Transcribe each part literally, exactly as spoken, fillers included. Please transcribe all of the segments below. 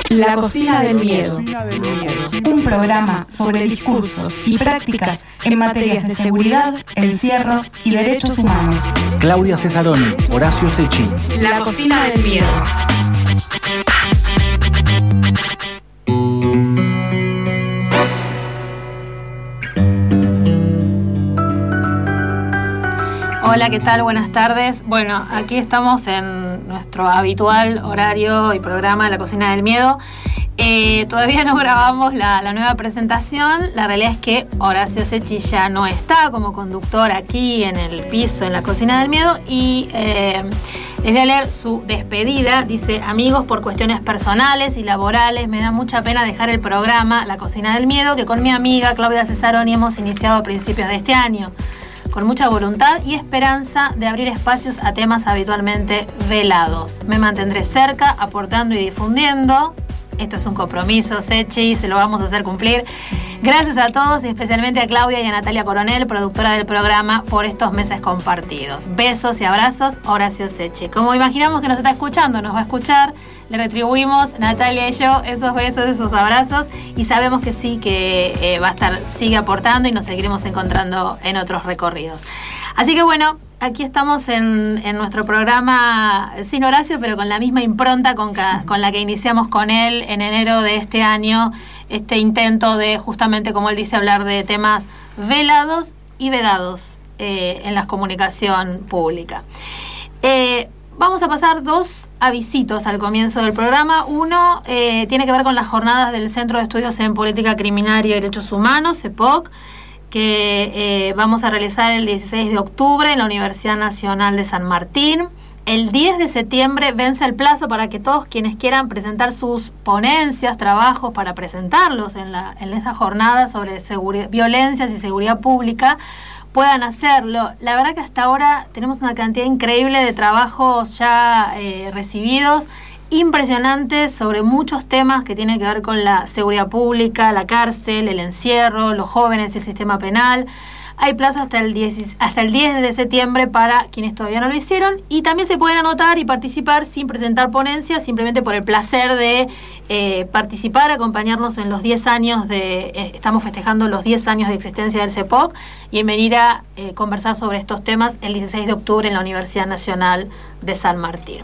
La Cocina del Miedo, un programa sobre discursos y prácticas en materias de seguridad, encierro y derechos humanos. Claudia Cesaroni, Horacio Secchi. La Cocina del Miedo. Hola, ¿qué tal? Buenas tardes. Bueno, aquí estamos en nuestro habitual horario y programa La Cocina del Miedo. Eh, todavía no grabamos la, la nueva presentación. La realidad es que Horacio Secchi ya no está como conductor aquí en el piso en La Cocina del Miedo y eh, les voy a leer su despedida. Dice: amigos, por cuestiones personales y laborales me da mucha pena dejar el programa La Cocina del Miedo, que con mi amiga Claudia Cesaroni hemos iniciado a principios de este año, con mucha voluntad y esperanza de abrir espacios a temas habitualmente velados. Me mantendré cerca, aportando y difundiendo. Esto es un compromiso, Secchi, se lo vamos a hacer cumplir. Gracias a todos y especialmente a Claudia y a Natalia Coronel, productora del programa, por estos meses compartidos. Besos y abrazos, Horacio Secchi. Como imaginamos que nos está escuchando, nos va a escuchar, le retribuimos, Natalia y yo, esos besos, esos abrazos, y sabemos que sí, que eh, va a estar, sigue aportando y nos seguiremos encontrando en otros recorridos. Así que bueno, aquí estamos en, en nuestro programa sin Horacio, pero con la misma impronta con, ca, con la que iniciamos con él en enero de este año, este intento de justamente, como él dice, hablar de temas velados y vedados eh, en la comunicación pública. Eh, vamos a pasar dos avisitos al comienzo del programa. Uno eh, tiene que ver con las jornadas del Centro de Estudios en Política Criminal y Derechos Humanos, C E P O C, que eh, vamos a realizar el dieciséis de octubre en la Universidad Nacional de San Martín. El diez de septiembre vence el plazo para que todos quienes quieran presentar sus ponencias, trabajos para presentarlos en, la, en esa jornada sobre seguridad, violencias y seguridad pública puedan hacerlo. La verdad que hasta ahora tenemos una cantidad increíble de trabajos ya eh, recibidos, impresionantes, sobre muchos temas que tienen que ver con la seguridad pública, la cárcel, el encierro, los jóvenes y el sistema penal. Hay plazo hasta el diez, hasta el diez de septiembre para quienes todavía no lo hicieron, y también se pueden anotar y participar sin presentar ponencias, simplemente por el placer de eh, participar, acompañarnos en los diez años de, eh, estamos festejando los diez años de existencia del C E P O C, y en venir a eh, conversar sobre estos temas el dieciséis de octubre en la Universidad Nacional de San Martín.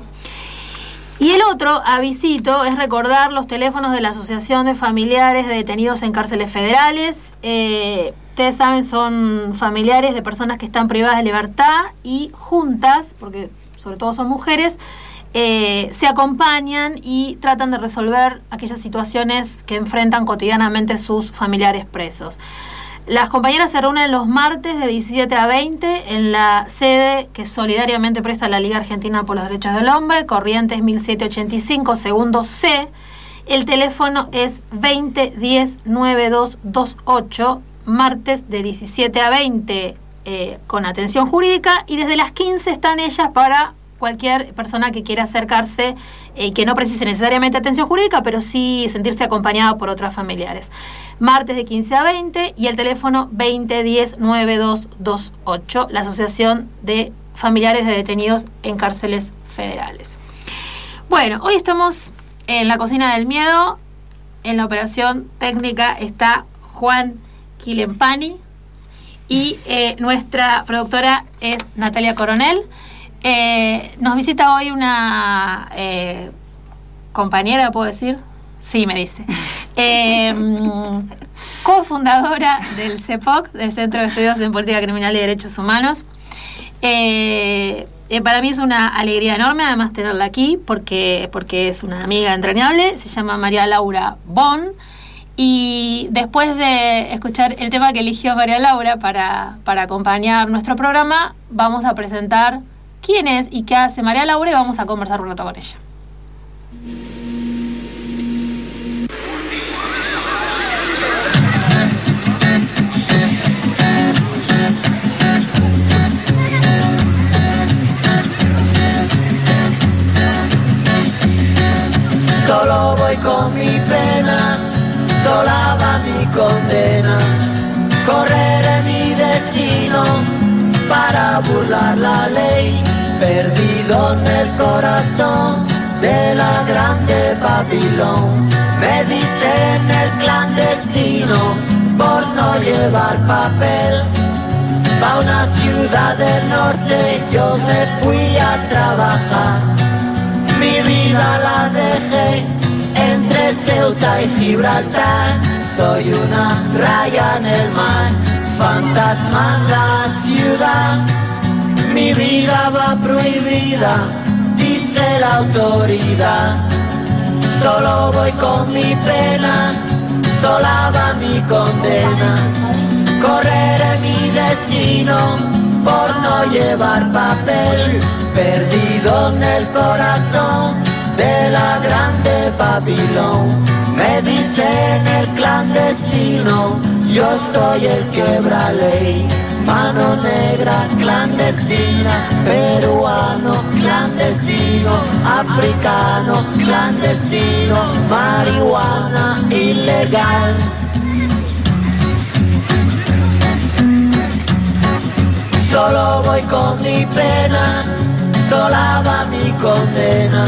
Y el otro avisito es recordar los teléfonos de la Asociación de Familiares de Detenidos en Cárceles Federales. Eh, ustedes saben, son familiares de personas que están privadas de libertad y juntas, porque sobre todo son mujeres, eh, se acompañan y tratan de resolver aquellas situaciones que enfrentan cotidianamente sus familiares presos. Las compañeras se reúnen los martes de diecisiete a veinte en la sede que solidariamente presta la Liga Argentina por los Derechos del Hombre, Corrientes mil setecientos ochenta y cinco, segundo C. El teléfono es veinte diez noventa y dos veintiocho, martes de diecisiete a veinte eh, con atención jurídica, y desde las quince están ellas para cualquier persona que quiera acercarse y eh, que no precise necesariamente atención jurídica, pero sí sentirse acompañada por otras familiares. Martes de quince a veinte y el teléfono veinte diez noventa y dos veintiocho, la Asociación de Familiares de Detenidos en Cárceles Federales. Bueno, hoy estamos en La Cocina del Miedo. En la operación técnica está Juan Quilempani y eh, nuestra productora es Natalia Coronel. Eh, nos visita hoy una eh, compañera, ¿puedo decir? Sí, me dice. Eh, cofundadora del C E P O C, del Centro de Estudios en Política Criminal y Derechos Humanos. Eh, eh, para mí es una alegría enorme, además, tenerla aquí, porque, porque es una amiga entrañable. Se llama María Laura Bon. Y después de escuchar el tema que eligió María Laura para, para acompañar nuestro programa, vamos a presentar quién es y qué hace María Laura y vamos a conversar un rato con ella. Solo voy con mi pena, sola va mi condena. Correré mi destino para burlar la ley, perdido en el corazón de la grande Babilón. Me dicen el clandestino por no llevar papel. Pa' una ciudad del norte yo me fui a trabajar. Mi vida la dejé entre Ceuta y Gibraltar. Soy una raya en el mar, fantasma en la ciudad. Mi vida va prohibida, dice la autoridad. Solo voy con mi pena, sola va mi condena. Correré mi destino por no llevar papel. Perdido en el corazón de la grande Babilón. Me dicen el clandestino, yo soy el quebra ley. Mano negra clandestina, peruano clandestino, africano clandestino, marihuana ilegal. Solo voy con mi pena, sola va mi condena.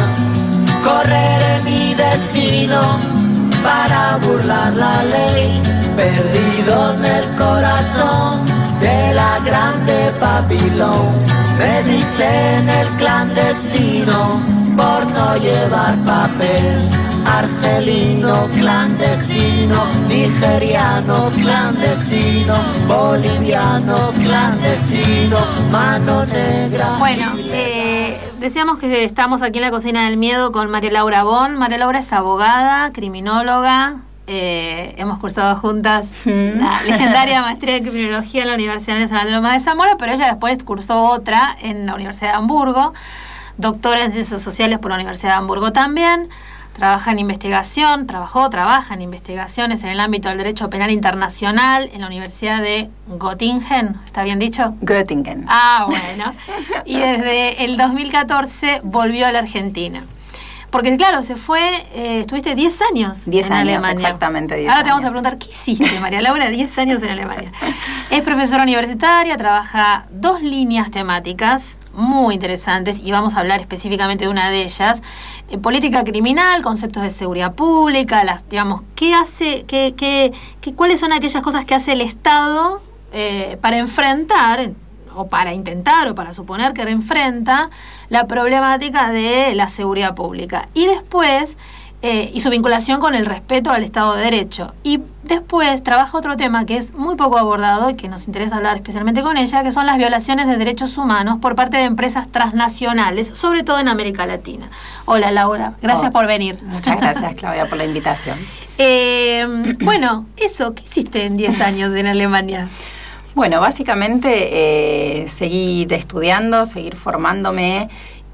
Correré mi destino para burlar la ley. Perdido en el corazón de la grande Babilón. Me dicen el clandestino por no llevar papel. Argelino clandestino, nigeriano clandestino, boliviano clandestino, mano negra. Bueno, eh, decíamos que estamos aquí en la Cocina del Miedo con María Laura Bon. María Laura es abogada, criminóloga. Eh, hemos cursado juntas mm. la legendaria maestría en criminología en la Universidad Nacional de Lomas de Zamora, pero ella después cursó otra en la Universidad de Hamburgo, doctora en Ciencias Sociales por la Universidad de Hamburgo también. Trabaja en investigación, trabajó, trabaja en investigaciones en el ámbito del derecho penal internacional en la Universidad de Göttingen, ¿está bien dicho? Göttingen. Ah, bueno. Y desde el dos mil catorce volvió a la Argentina. Porque claro, se fue, eh, estuviste diez años diez en años, Alemania. Exactamente diez Ahora te vamos años. a preguntar, ¿qué hiciste, María Laura? diez años en Alemania. Es profesora universitaria, trabaja dos líneas temáticas muy interesantes y vamos a hablar específicamente de una de ellas. Eh, política criminal, conceptos de seguridad pública, las, digamos, ¿qué hace, qué, qué, qué, cuáles son aquellas cosas que hace el Estado eh, para enfrentar, o para intentar, o para suponer que enfrenta la problemática de la seguridad pública? Y después, eh, y su vinculación con el respeto al Estado de Derecho. Y después trabaja otro tema que es muy poco abordado y que nos interesa hablar especialmente con ella, que son las violaciones de derechos humanos por parte de empresas transnacionales, sobre todo en América Latina. Hola, Laura, gracias oh, por venir. Muchas gracias, Claudia, por la invitación. Eh, bueno, eso, ¿qué hiciste en diez años en Alemania? Bueno, básicamente eh, seguir estudiando, seguir formándome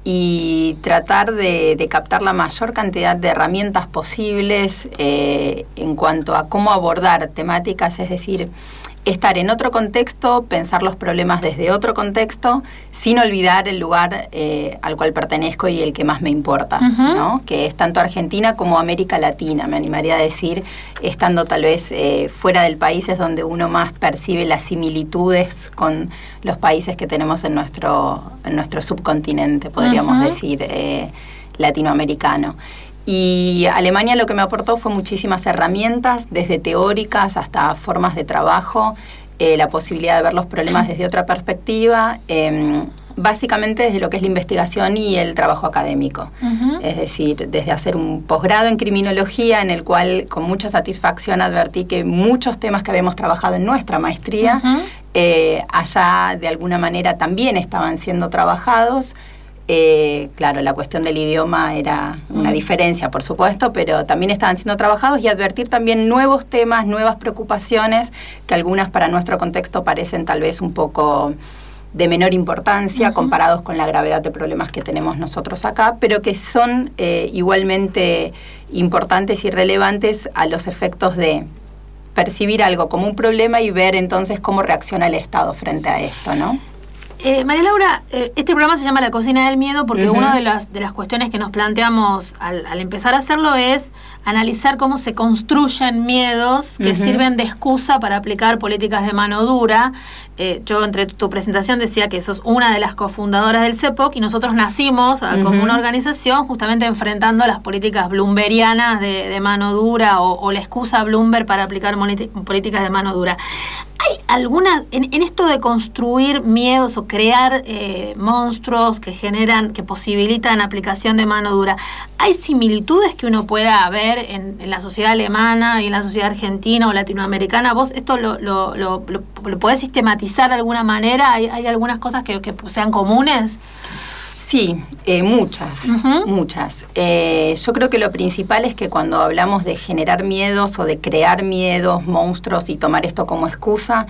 y tratar de, de captar la mayor cantidad de herramientas posibles eh, en cuanto a cómo abordar temáticas, es decir, estar en otro contexto, pensar los problemas desde otro contexto, sin olvidar el lugar eh, al cual pertenezco y el que más me importa, uh-huh. ¿no? Que es tanto Argentina como América Latina, me animaría a decir, estando tal vez eh, fuera del país es donde uno más percibe las similitudes con los países que tenemos en nuestro, en nuestro subcontinente, podríamos uh-huh. decir, eh, latinoamericano. Y Alemania lo que me aportó fue muchísimas herramientas, desde teóricas hasta formas de trabajo, eh, la posibilidad de ver los problemas desde otra perspectiva, eh, básicamente desde lo que es la investigación y el trabajo académico. Uh-huh. Es decir, desde hacer un posgrado en criminología, en el cual con mucha satisfacción advertí que muchos temas que habíamos trabajado en nuestra maestría, uh-huh. eh, allá de alguna manera también estaban siendo trabajados. Eh, claro, la cuestión del idioma era una mm. diferencia, por supuesto, pero también estaban siendo trabajados y advertir también nuevos temas, nuevas preocupaciones, que algunas para nuestro contexto parecen tal vez un poco de menor importancia uh-huh. comparados con la gravedad de problemas que tenemos nosotros acá, pero que son eh, igualmente importantes y relevantes a los efectos de percibir algo como un problema y ver entonces cómo reacciona el Estado frente a esto, ¿no? Eh, María Laura, eh, este programa se llama La Cocina del Miedo porque uh-huh. una de las, de las cuestiones que nos planteamos al, al empezar a hacerlo es analizar cómo se construyen miedos que uh-huh. sirven de excusa para aplicar políticas de mano dura. Eh, yo entre tu presentación decía que sos una de las cofundadoras del CEPOC y nosotros nacimos uh-huh. como una organización justamente enfrentando las políticas bloombergianas de, de mano dura o, o la excusa Bloomberg para aplicar políticas de mano dura. ¿Hay alguna, en, en esto de construir miedos o crear eh, monstruos que generan, que posibilitan aplicación de mano dura, hay similitudes que uno pueda ver en, en la sociedad alemana y en la sociedad argentina o latinoamericana? ¿Vos esto lo, lo, lo, lo, lo podés sistematizar de alguna manera? ¿Hay, hay algunas cosas que, que sean comunes? Sí, eh, muchas, uh-huh. muchas. Eh, yo creo que lo principal es que cuando hablamos de generar miedos o de crear miedos, monstruos y tomar esto como excusa,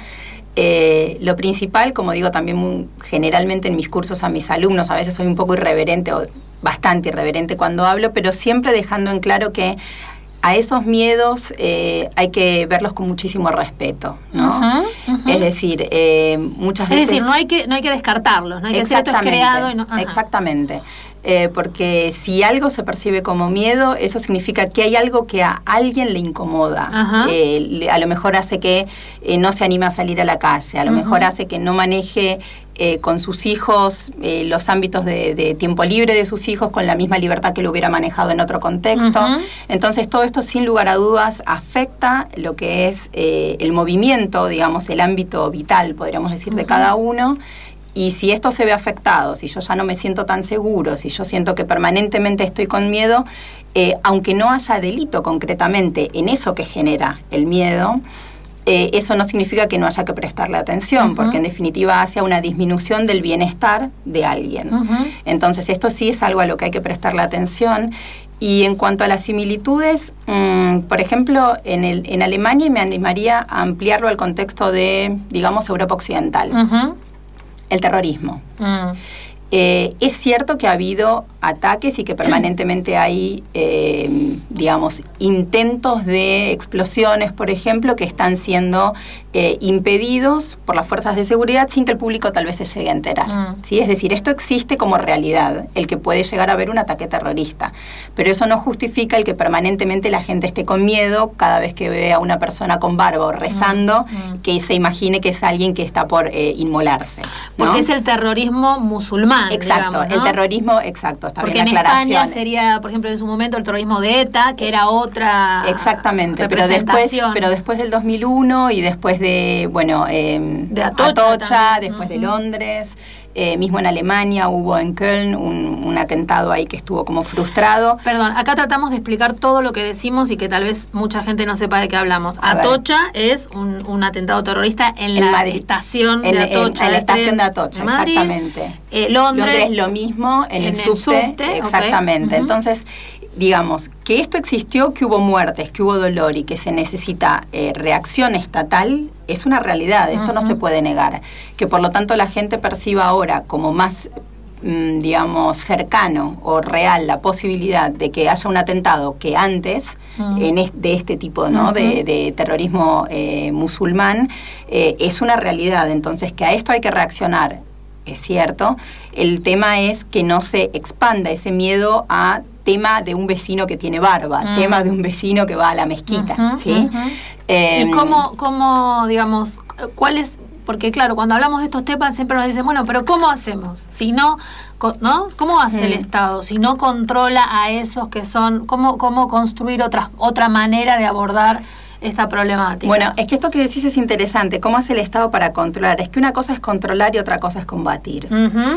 eh, lo principal, como digo también muy, generalmente en mis cursos a mis alumnos, a veces soy un poco irreverente o bastante irreverente cuando hablo, pero siempre dejando en claro que a esos miedos eh, hay que verlos con muchísimo respeto, ¿no? Uh-huh, uh-huh. Es decir, eh, muchas veces... Es decir, no hay que, no hay que descartarlos, no hay que decir esto es creado y no... Ajá. Exactamente. Eh, porque si algo se percibe como miedo, eso significa que hay algo que a alguien le incomoda. Eh, le, a lo mejor hace que eh, no se anime a salir a la calle, a lo uh-huh. mejor hace que no maneje eh, con sus hijos eh, los ámbitos de, de tiempo libre de sus hijos con la misma libertad que lo hubiera manejado en otro contexto. Uh-huh. Entonces todo esto sin lugar a dudas afecta lo que es eh, el movimiento, digamos, el ámbito vital, podríamos decir, uh-huh. de cada uno. Y si esto se ve afectado, si yo ya no me siento tan seguro, si yo siento que permanentemente estoy con miedo, eh, aunque no haya delito concretamente en eso que genera el miedo, eh, eso no significa que no haya que prestarle atención, uh-huh. porque en definitiva hace una disminución del bienestar de alguien. Uh-huh. Entonces esto sí es algo a lo que hay que prestarle atención. Y en cuanto a las similitudes, mmm, por ejemplo, en, el, en Alemania, me animaría a ampliarlo al contexto de, digamos, Europa Occidental. Uh-huh. El terrorismo. Mm. Eh, es cierto que ha habido ataques y que permanentemente hay, eh, digamos, intentos de explosiones, por ejemplo, que están siendo eh, impedidos por las fuerzas de seguridad sin que el público tal vez se llegue a enterar. Mm. ¿Sí? Es decir, esto existe como realidad, el que puede llegar a haber un ataque terrorista, pero eso no justifica el que permanentemente la gente esté con miedo cada vez que ve a una persona con barba o rezando, mm. que se imagine que es alguien que está por eh, inmolarse, ¿no? Porque es el terrorismo musulmán. Exacto, digamos, ¿no? El terrorismo, exacto, está porque bien en la aclaración. España sería, por ejemplo, en su momento el terrorismo de ETA, que era otra exactamente, pero después, pero después del dos mil uno y después de, bueno, eh, de Atocha, Atocha después uh-huh. de Londres, eh, mismo en Alemania hubo en Köln un, un atentado ahí que estuvo como frustrado. Perdón, acá tratamos de explicar todo lo que decimos y que tal vez mucha gente no sepa de qué hablamos. A Atocha ver. es un, un atentado terrorista en, en la Madrid. estación en, de Atocha. En, en la estación de Atocha, de Madrid, exactamente. Eh, Londres, Londres lo mismo, en, en el, el subte, subte exactamente. Okay. Uh-huh. Entonces, digamos, que esto existió, que hubo muertes, que hubo dolor y que se necesita eh, reacción estatal, es una realidad, esto uh-huh. no se puede negar. Que por lo tanto la gente perciba ahora como más, mm, digamos, cercano o real la posibilidad de que haya un atentado que antes, uh-huh. en es, de este tipo, ¿no? Uh-huh. de, de terrorismo eh, musulmán, eh, es una realidad. Entonces, que a esto hay que reaccionar, es cierto. El tema es que no se expanda ese miedo a tema de un vecino que tiene barba, uh-huh. tema de un vecino que va a la mezquita, uh-huh, ¿sí? Uh-huh. Eh, ¿Y cómo, cómo, digamos, cuál es? Porque claro, cuando hablamos de estos temas siempre nos dicen, bueno, pero ¿cómo hacemos? Si no, ¿no? ¿Cómo hace uh-huh. el Estado? Si no controla a esos que son, ¿cómo, cómo construir otra, otra manera de abordar esta problemática? Bueno, es que esto que decís es interesante. ¿Cómo hace el Estado para controlar? Es que una cosa es controlar y otra cosa es combatir. Uh-huh.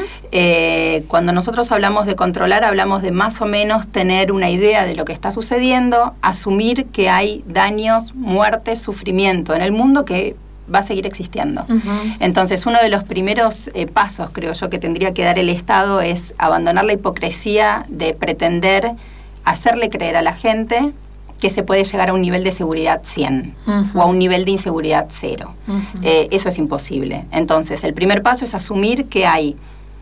Eh, cuando nosotros hablamos de controlar, hablamos de más o menos tener una idea de lo que está sucediendo, asumir que hay daños, muertes, sufrimiento en el mundo que va a seguir existiendo. Uh-huh. Entonces, uno de los primeros eh, pasos, creo yo, que tendría que dar el Estado es abandonar la hipocresía de pretender hacerle creer a la gente que se puede llegar a un nivel de seguridad cien uh-huh. o a un nivel de inseguridad cero. Uh-huh. Eh, eso es imposible. Entonces, el primer paso es asumir que hay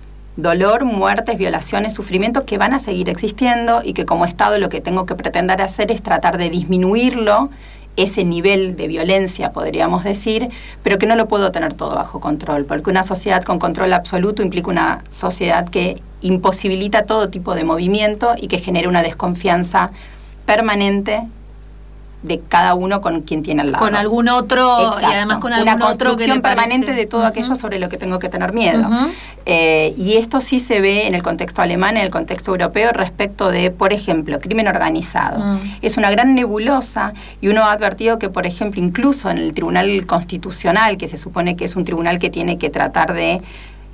dolor, muertes, violaciones, sufrimientos que van a seguir existiendo y que como Estado lo que tengo que pretender hacer es tratar de disminuirlo ese nivel de violencia, podríamos decir, pero que no lo puedo tener todo bajo control, porque una sociedad con control absoluto implica una sociedad que imposibilita todo tipo de movimiento y que genera una desconfianza permanente de cada uno con quien tiene al lado. Con algún otro. Exacto. Y además con algún una otro que le permanente parece. de todo uh-huh. aquello sobre lo que tengo que tener miedo. Uh-huh. Eh, y esto sí se ve en el contexto alemán, en el contexto europeo, respecto de, por ejemplo, crimen organizado. Uh-huh. Es una gran nebulosa y uno ha advertido que, por ejemplo, incluso en el Tribunal Constitucional, que se supone que es un tribunal que tiene que tratar de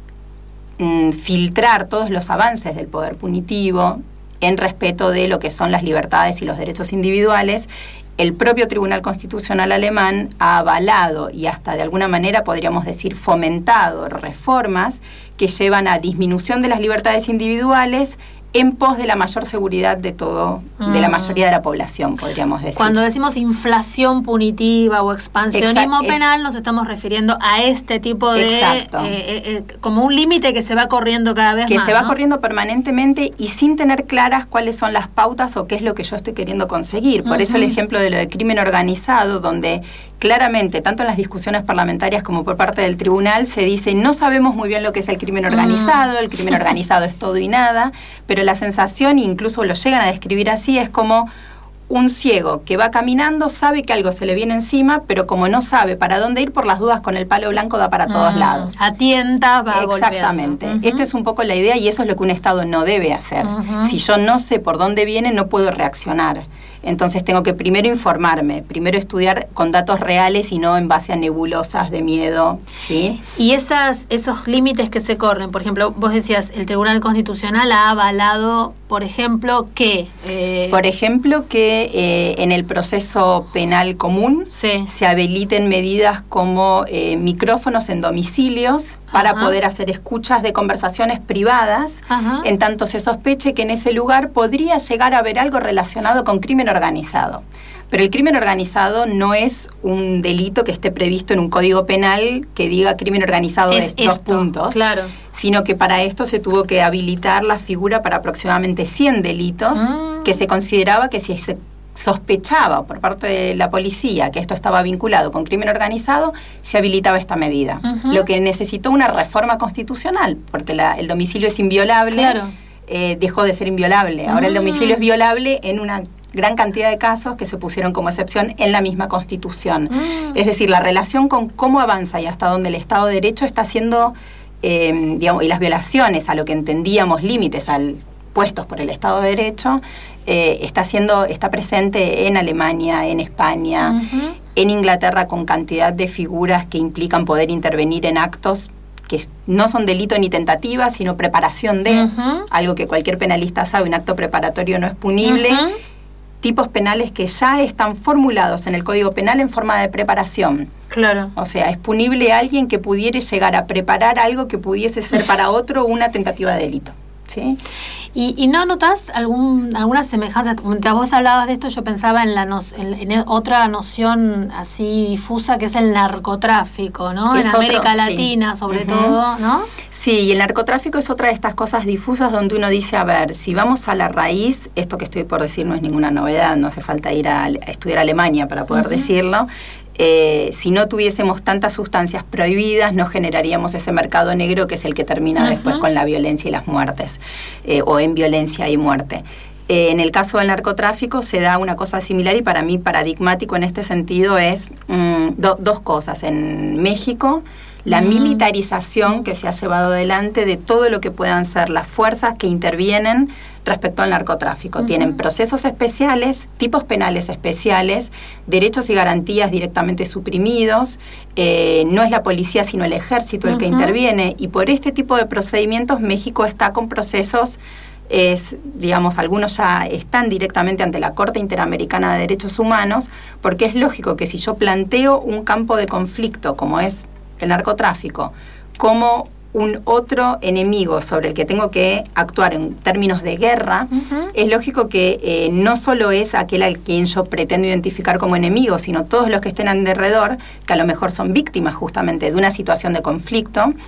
mm, filtrar todos los avances del poder punitivo en respeto de lo que son las libertades y los derechos individuales, el propio Tribunal Constitucional alemán ha avalado y hasta de alguna manera podríamos decir fomentado reformas que llevan a disminución de las libertades individuales en pos de la mayor seguridad de todo, mm. de la mayoría de la población, podríamos decir. Cuando decimos inflación punitiva o expansionismo Exact, penal, es, nos estamos refiriendo a este tipo de... Exacto. Eh, eh, eh, como un límite que se va corriendo cada vez que más, se va ¿no? corriendo permanentemente y sin tener claras cuáles son las pautas o qué es lo que yo estoy queriendo conseguir. Por uh-huh. eso el ejemplo de lo de crimen organizado, donde claramente, tanto en las discusiones parlamentarias como por parte del tribunal, se dice, no sabemos muy bien lo que es el crimen organizado, mm. el crimen organizado es todo y nada, pero la sensación, incluso lo llegan a describir así, es como un ciego que va caminando, sabe que algo se le viene encima, pero como no sabe para dónde ir, por las dudas con el palo blanco da para mm. todos lados. Atienta, va Exactamente. Uh-huh. Esta es un poco la idea y eso es lo que un Estado no debe hacer. Uh-huh. Si yo no sé por dónde viene, no puedo reaccionar. Entonces tengo que primero informarme, primero estudiar con datos reales y no en base a nebulosas de miedo, ¿sí? Y esas, esos límites que se corren, por ejemplo, vos decías, el Tribunal Constitucional ha avalado, por ejemplo, que... Eh... Por ejemplo, que eh, en el proceso penal común sí. se habiliten medidas como eh, micrófonos en domicilios para Ajá. poder hacer escuchas de conversaciones privadas, Ajá. en tanto se sospeche que en ese lugar podría llegar a haber algo relacionado con crimen organizado. Pero el crimen organizado no es un delito que esté previsto en un código penal que diga crimen organizado es de dos esto, puntos, claro. sino que para esto se tuvo que habilitar la figura para aproximadamente cien delitos mm. que se consideraba que si se sospechaba por parte de la policía que esto estaba vinculado con crimen organizado, se habilitaba esta medida. Uh-huh. Lo que necesitó una reforma constitucional, porque la, el domicilio es inviolable, claro. eh, dejó de ser inviolable. Ahora uh-huh. el domicilio es violable en una gran cantidad de casos que se pusieron como excepción en la misma Constitución. Uh-huh. Es decir, la relación con cómo avanza y hasta dónde el Estado de Derecho está haciendo, eh, digamos, y las violaciones a lo que entendíamos límites al puestos por el Estado de Derecho, eh, está siendo, está presente en Alemania, en España, uh-huh. en Inglaterra, con cantidad de figuras que implican poder intervenir en actos que no son delito ni tentativa, sino preparación de, uh-huh. algo que cualquier penalista sabe, un acto preparatorio no es punible, uh-huh. tipos penales que ya están formulados en el Código Penal en forma de preparación. Claro. O sea, es punible a alguien que pudiera llegar a preparar algo que pudiese ser para otro una tentativa de delito. ¿Sí? ¿Y, y no notas algún, alguna semejanza? Mientras vos hablabas de esto, yo pensaba en, la no, en, en otra noción así difusa que es el narcotráfico, ¿no? Es en otro, América sí. Latina, sobre uh-huh. todo, ¿no? Sí, y el narcotráfico es otra de estas cosas difusas donde uno dice, a ver, si vamos a la raíz, esto que estoy por decir no es ninguna novedad, no hace falta ir a, a estudiar Alemania para poder uh-huh. decirlo. Eh, si no tuviésemos tantas sustancias prohibidas, no generaríamos ese mercado negro que es el que termina uh-huh. después con la violencia y las muertes, eh, o en violencia y muerte. Eh, en el caso del narcotráfico se da una cosa similar y para mí paradigmático en este sentido es mm, do, dos cosas. En México, la mm. militarización que se ha llevado adelante de todo lo que puedan ser las fuerzas que intervienen respecto al narcotráfico. Uh-huh. Tienen procesos especiales, tipos penales especiales, derechos y garantías directamente suprimidos, eh, no es la policía sino el ejército el uh-huh. que interviene, y por este tipo de procedimientos México está con procesos, es, digamos, algunos ya están directamente ante la Corte Interamericana de Derechos Humanos, porque es lógico que si yo planteo un campo de conflicto como es el narcotráfico, como un otro enemigo sobre el que tengo que actuar en términos de guerra, uh-huh. es lógico que eh, no solo es aquel al quien yo pretendo identificar como enemigo, sino todos los que estén alrededor, que a lo mejor son víctimas justamente de una situación de conflicto,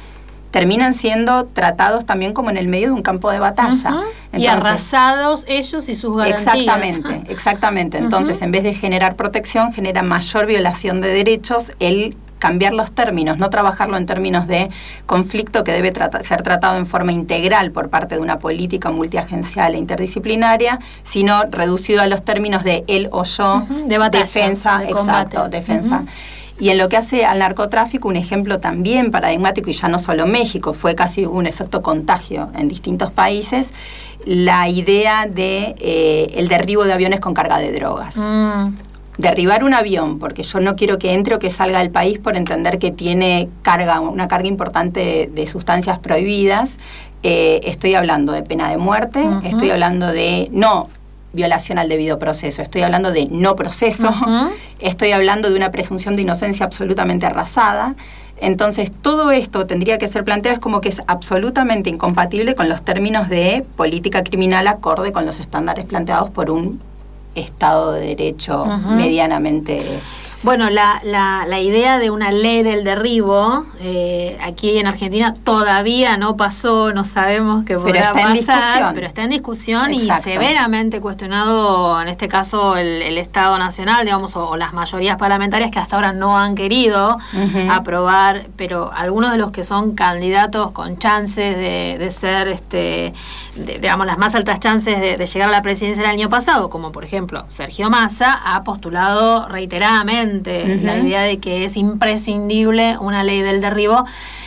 terminan siendo tratados también como en el medio de un campo de batalla. Uh-huh. Entonces, y arrasados ellos y sus garantías. Exactamente, exactamente. Entonces, uh-huh. en vez de generar protección, genera mayor violación de derechos el cambiar los términos, no trabajarlo en términos de conflicto que debe trata- ser tratado en forma integral por parte de una política multiagencial e interdisciplinaria, sino reducido a los términos de él o yo, uh-huh. de batalla, defensa, de exacto, combate. defensa. Uh-huh. Y en lo que hace al narcotráfico, un ejemplo también paradigmático, y ya no solo México, fue casi un efecto contagio en distintos países, la idea de eh, el derribo de aviones con carga de drogas. Mm. Derribar un avión, porque yo no quiero que entre o que salga del país por entender que tiene carga, una carga importante de, de sustancias prohibidas. Eh, estoy hablando de pena de muerte, uh-huh. estoy hablando de no violación al debido proceso, estoy hablando de no proceso, uh-huh. estoy hablando de una presunción de inocencia absolutamente arrasada. Entonces, todo esto tendría que ser planteado, es como que es absolutamente incompatible con los términos de política criminal acorde con los estándares planteados por un Estado de Derecho uh-huh. medianamente... Bueno, la, la, la idea de una ley del derribo, eh, aquí en Argentina todavía no pasó, no sabemos qué podrá pasar, discusión. pero está en discusión. Exacto. Y severamente cuestionado, en este caso, el, el Estado Nacional, digamos, o, o las mayorías parlamentarias que hasta ahora no han querido uh-huh. aprobar, pero algunos de los que son candidatos con chances de, de ser, este, de, digamos, las más altas chances de, de llegar a la presidencia el año pasado, como por ejemplo Sergio Massa, ha postulado reiteradamente Uh-huh. la idea de que es imprescindible una ley del derribo,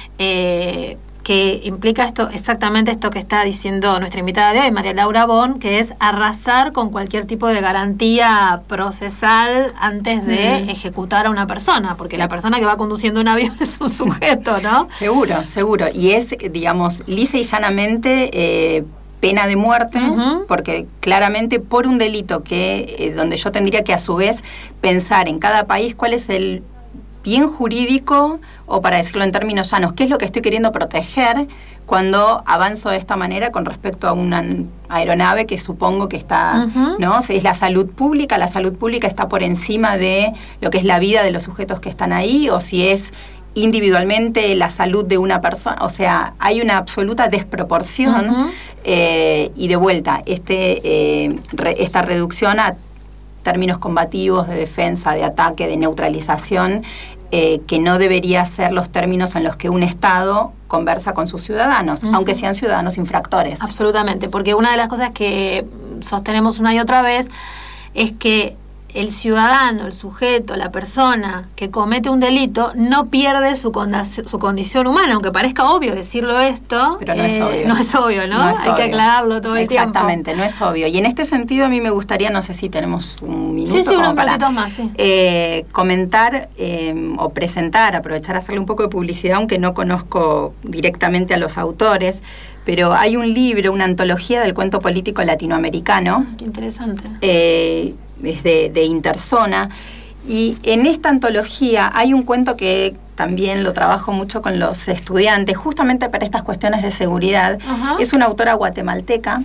eh, que implica esto, exactamente esto que está diciendo nuestra invitada de hoy, María Laura Bon, que es arrasar con cualquier tipo de garantía procesal antes de uh-huh. ejecutar a una persona, porque la persona que va conduciendo un avión es un sujeto, ¿no? Seguro, seguro. Y es, digamos, lisa y llanamente... Eh, pena de muerte, uh-huh. porque claramente por un delito que eh, donde yo tendría que a su vez pensar en cada país cuál es el bien jurídico, o para decirlo en términos llanos, qué es lo que estoy queriendo proteger cuando avanzo de esta manera con respecto a una aeronave que supongo que está, uh-huh. ¿no? O sea, es la salud pública, la salud pública está por encima de lo que es la vida de los sujetos que están ahí, o si es individualmente la salud de una persona. O sea, hay una absoluta desproporción uh-huh. eh, y de vuelta, este eh, re, esta reducción a términos combativos de defensa, de ataque, de neutralización, eh, que no debería ser los términos en los que un Estado conversa con sus ciudadanos, uh-huh. aunque sean ciudadanos infractores. Absolutamente, porque una de las cosas que sostenemos una y otra vez es que el ciudadano, el sujeto, la persona que comete un delito no pierde su, condac- su condición humana, aunque parezca obvio decirlo esto. Pero no eh, es obvio. No es obvio, ¿no? no es Hay obvio. que aclararlo todo el tiempo. Exactamente, no es obvio. Y en este sentido a mí me gustaría, no sé si tenemos un minuto sí, sí, como unos para minutitos más, sí. eh, comentar eh, o presentar, aprovechar a hacerle un poco de publicidad, aunque no conozco directamente a los autores, pero hay un libro, una antología del cuento político latinoamericano. Qué interesante. Eh, es de, de Interzona, y en esta antología hay un cuento que también lo trabajo mucho con los estudiantes, justamente para estas cuestiones de seguridad. Uh-huh. Es una autora guatemalteca,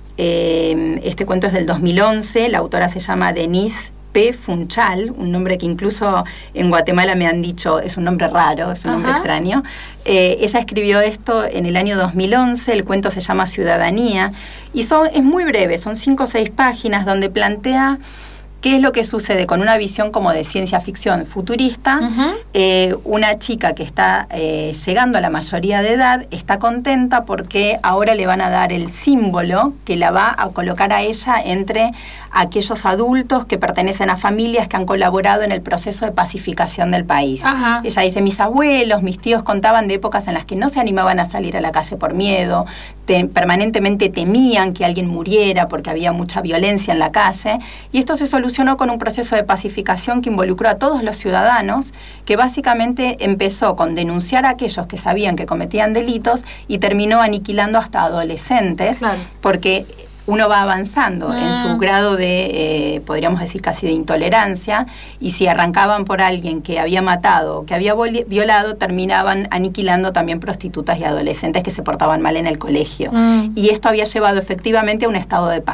eh, este cuento es del dos mil once, la autora se llama Denise P. Funchal, un nombre que incluso en Guatemala me han dicho es un nombre raro, es un nombre uh-huh. extraño. Eh, ella escribió esto en el año dos mil once, el cuento se llama Ciudadanía, y son, es muy breve, son cinco o seis páginas donde plantea qué es lo que sucede con una visión como de ciencia ficción futurista. Uh-huh. Eh, una chica que está eh, llegando a la mayoría de edad está contenta porque ahora le van a dar el símbolo que la va a colocar a ella entre aquellos adultos que pertenecen a familias que han colaborado en el proceso de pacificación del país. Uh-huh. Ella dice, mis abuelos, mis tíos contaban de épocas en las que no se animaban a salir a la calle por miedo, te, permanentemente temían que alguien muriera porque había mucha violencia en la calle, y esto se solucionó con un proceso de pacificación que involucró a todos los ciudadanos, que básicamente empezó con denunciar a aquellos que sabían que cometían delitos y terminó aniquilando hasta adolescentes, claro. porque uno va avanzando ah. en su grado de, eh, podríamos decir casi de intolerancia, y si arrancaban por alguien que había matado o que había violado, terminaban aniquilando también prostitutas y adolescentes que se portaban mal en el colegio. Mm. Y esto había llevado efectivamente a un estado de paz.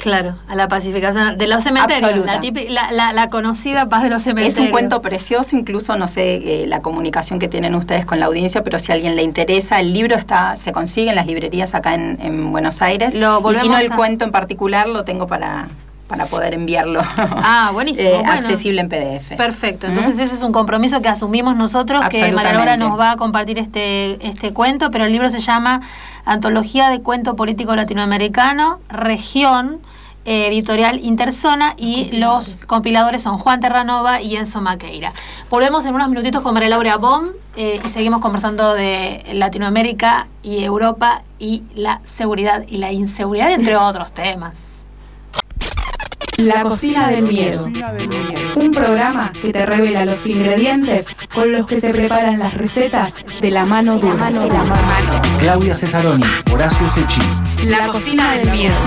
Claro, a la pacificación de los cementerios, la, tipi, la, la, la conocida paz de los cementerios. Es un cuento precioso, incluso no sé eh, la comunicación que tienen ustedes con la audiencia, pero si a alguien le interesa, el libro está se consigue en las librerías acá en, en Buenos Aires. Lo y si no, el a... cuento en particular lo tengo para... para poder enviarlo ah, buenísimo, eh, bueno, accesible en P D F. Perfecto, entonces ¿Mm? ese es un compromiso que asumimos nosotros, que María Laura nos va a compartir este, este cuento, pero el libro se llama Antología de Cuento Político Latinoamericano, Región, eh, editorial Interzona, y los compiladores son Juan Terranova y Enzo Maqueira. Volvemos en unos minutitos con María Laura Bohm eh, y seguimos conversando de Latinoamérica y Europa y la seguridad y la inseguridad, entre otros temas. La Cocina del Miedo, un programa que te revela los ingredientes con los que se preparan las recetas de la mano dura. Claudia Cesaroni, Horacio Secchi. La Cocina del Miedo.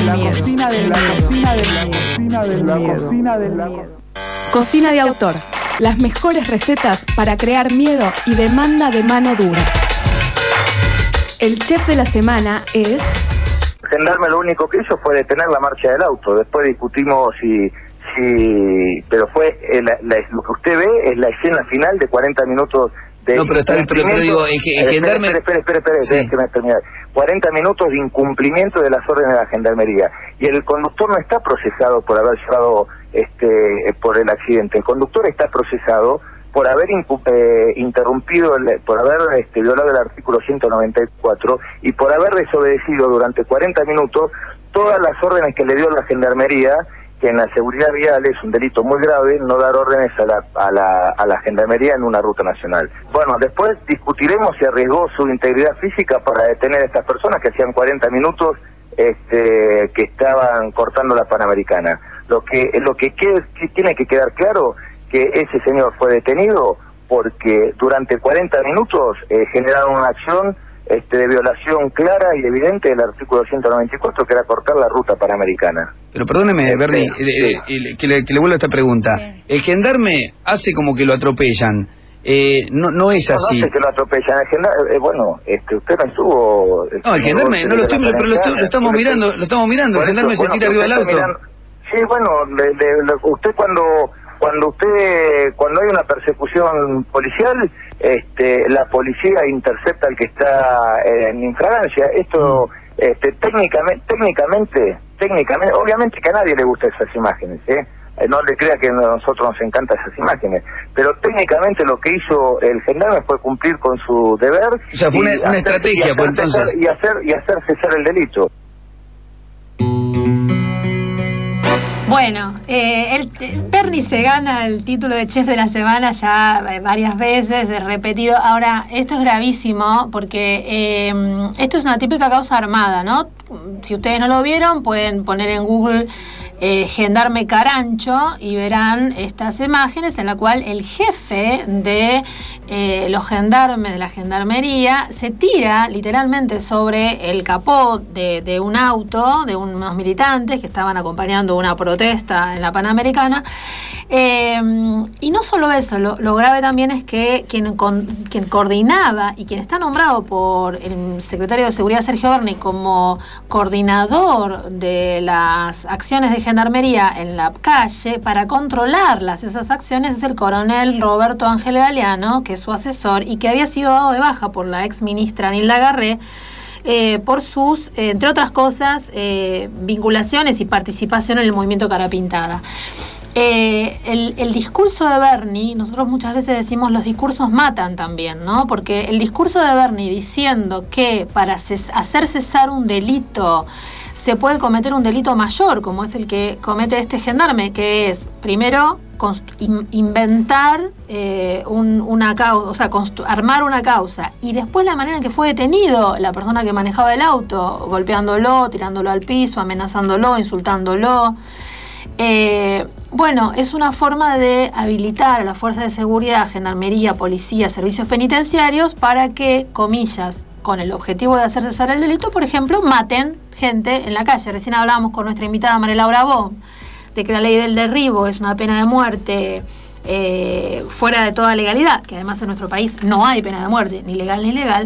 Cocina de autor, las mejores recetas para crear miedo y demanda de mano dura. El chef de la semana es... Gendarme lo único que hizo fue detener la marcha del auto. Después discutimos si, si pero fue la, la, lo que usted ve es la escena final de cuarenta minutos de... No, pero está bien, pero, pero digo, el, el gendarme... Espera, espera, espera, espera, sí. Déjeme terminar. cuarenta minutos de incumplimiento de las órdenes de la gendarmería. Y el conductor no está procesado por haber llevado este, por el accidente. El conductor está procesado por haber eh, interrumpido, el, por haber este, violado el artículo ciento noventa y cuatro y por haber desobedecido durante cuarenta minutos todas las órdenes que le dio la gendarmería, que en la seguridad vial es un delito muy grave no dar órdenes a la, a la, a la gendarmería en una ruta nacional. Bueno, después discutiremos si arriesgó su integridad física para detener a estas personas que hacían cuarenta minutos este, que estaban cortando la Panamericana. Lo que, lo que, que, que tiene que quedar claro que ese señor fue detenido porque durante cuarenta minutos eh, generaron una acción este, de violación clara y evidente del artículo ciento noventa y cuatro, que era cortar la ruta panamericana. Pero perdóneme, este, Bernie, sí. eh, eh, que, le, que le vuelvo a esta pregunta. Sí. El gendarme hace como que lo atropellan. Eh, no, no es así. No, no sé que lo atropellan. El gendarme, eh, bueno, este, usted no estuvo... No, el gendarme, no lo estoy, pero lo, lo estamos mirando, lo estamos mirando. El gendarme se tira arriba del auto. Mirando, sí, bueno, le, le, le, usted cuando... Cuando usted, cuando hay una persecución policial, este, la policía intercepta al que está en infragancia. Esto, este, técnicamente, técnicamente, técnicamente, obviamente que a nadie le gustan esas imágenes, ¿eh? No le crea que a nosotros nos encantan esas imágenes, pero técnicamente lo que hizo el gendarme fue cumplir con su deber. O sea, fue una, una hacer, estrategia, pues entonces. Cesar, y hacer y hacer cesar el delito. Bueno, eh, el, Bernie se gana el título de chef de la semana ya varias veces, es repetido. Ahora, esto es gravísimo porque eh, esto es una típica causa armada, ¿no? Si ustedes no lo vieron, pueden poner en Google eh, Gendarme Carancho y verán estas imágenes en la cual el jefe de eh, los gendarmes de la gendarmería se tira literalmente sobre el capó de, de un auto de unos militantes que estaban acompañando una protesta en la Panamericana. Eh, y no solo eso, lo, lo grave también es que quien, con, quien coordinaba y quien está nombrado por el secretario de Seguridad Sergio Berni como coordinador de las acciones de gendarmería en la calle para controlarlas, esas acciones, es el coronel Roberto Ángel Galeano, que es su asesor y que había sido dado de baja por la ex ministra Nilda Garré eh, por sus, eh, entre otras cosas, eh, vinculaciones y participación en el movimiento Cara Pintada. Eh, el, el discurso de Berni, nosotros muchas veces decimos los discursos matan también, ¿no? Porque el discurso de Berni diciendo que para ces- hacer cesar un delito se puede cometer un delito mayor, como es el que comete este gendarme, que es, primero, const- in- inventar eh, un, una causa, o sea, const- armar una causa, y después la manera en que fue detenido la persona que manejaba el auto, golpeándolo, tirándolo al piso, amenazándolo, insultándolo. Eh, bueno, es una forma de habilitar a la fuerza de seguridad, gendarmería, policía, servicios penitenciarios para que, comillas, con el objetivo de hacer cesar el delito, por ejemplo, maten gente en la calle. Recién hablábamos con nuestra invitada María Laura Bohm de que la ley del derribo es una pena de muerte eh, fuera de toda legalidad, que además en nuestro país no hay pena de muerte, ni legal ni ilegal.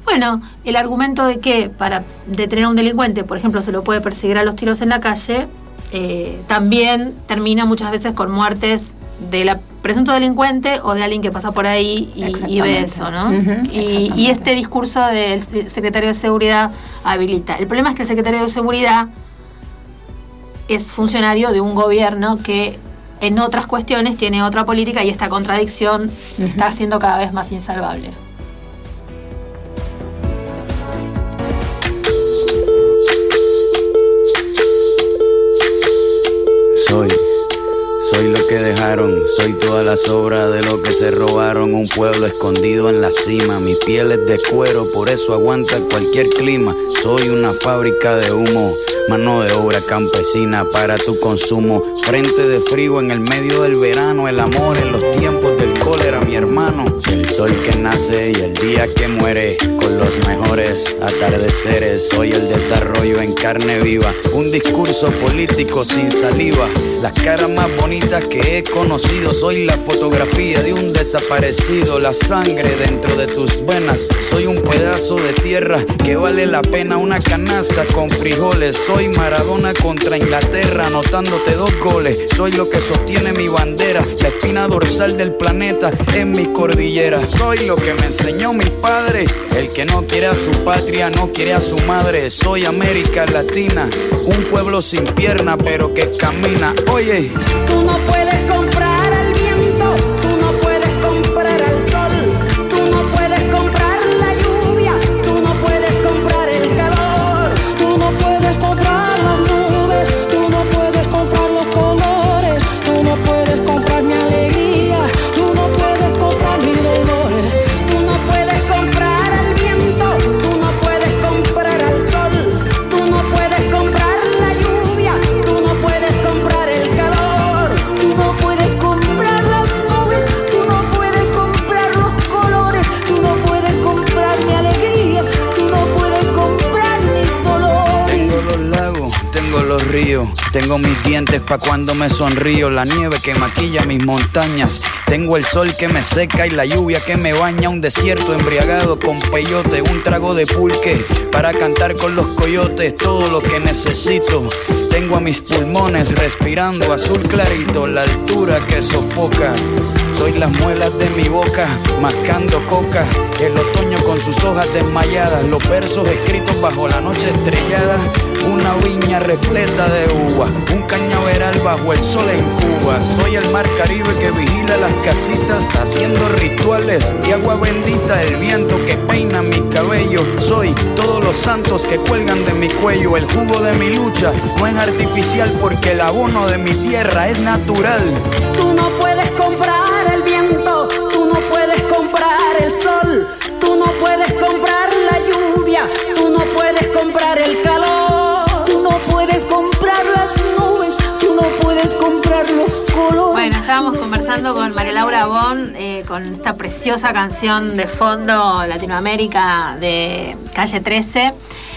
Bueno, el argumento de que para detener a un delincuente, por ejemplo, se lo puede perseguir a los tiros en la calle, eh, también termina muchas veces con muertes de la presunto delincuente o de alguien que pasa por ahí y, y ve eso, ¿no? Uh-huh, y, y este discurso del secretario de Seguridad habilita. El problema es que el secretario de Seguridad es funcionario de un gobierno que en otras cuestiones tiene otra política y esta contradicción uh-huh. está siendo cada vez más insalvable. Soy, soy lo que dejaron, soy toda la sobra de lo que se robaron. Un pueblo escondido en la cima, mi piel es de cuero, por eso aguanta cualquier clima. Soy una fábrica de humo, mano de obra campesina para tu consumo. Frente de frío en el medio del verano, el amor en los tiempos del cólera, mi hermano. El sol que nace y el día que muere, con los mejores atardeceres. Soy el desarrollo en carne viva, un discurso político sin saliva. Las caras más bonitas que he conocido, soy la fotografía de un desaparecido. La sangre dentro de tus venas, soy un pedazo de tierra que vale la pena una canasta con frijoles. Soy Maradona contra Inglaterra, anotándote dos goles. Soy lo que sostiene mi bandera, la espina dorsal del planeta en mis cordilleras. Soy lo que me enseñó mi padre, el que no quiere a su patria, no quiere a su madre. Soy América Latina, un pueblo sin pierna pero que camina. Oye, tú no puedes comprar al viento, tú no puedes comprar al sol, tú no puedes comprar la lluvia, tú no puedes comprar el calor, tú no puedes comprar las nubes, tú no puedes comprar los colores, tú no puedes comprar mi alegría, tú no puedes comprar mis dolores, tú no puedes comprar al viento, tú no puedes comprar al sol, tú no puedes comprar la lluvia, tú no puedes comprar el calor, tú no puedes comprar las nubes, tú no puedes comprar los colores, tú no puedes comprar mi alegría, tú no puedes comprar mis dolores. Tengo los lagos, tengo los ríos, tengo mis dientes pa' cuando me sonrío, la nieve que maquilla mis montañas, tengo el sol que me seca y la lluvia que me baña, un desierto embriagado con peyote, un trago de pulque para cantar con los coyotes, todo lo que necesito. Tengo a mis pulmones respirando azul clarito, la altura que sofoca. Soy las muelas de mi boca, mascando coca. El otoño con sus hojas desmayadas, los versos escritos bajo la noche estrellada. Una viña repleta de uva, un cañaveral bajo el sol en Cuba. Soy el mar Caribe que vigila las casitas, haciendo rituales de agua bendita. El viento que peina mi cabello. Soy todos los santos que cuelgan de mi cuello. El jugo de mi lucha no es artificial, porque el abono de mi tierra es natural. Tú no puedes comprar el viento, tú no puedes comprar el sol, tú no puedes comprar la lluvia, tú no puedes comprar el calor, tú no puedes comprar las nubes, tú no puedes comprar los colores. Bueno, estábamos conversando con María Laura Bon eh, con esta preciosa canción de fondo Latinoamérica de Calle trece.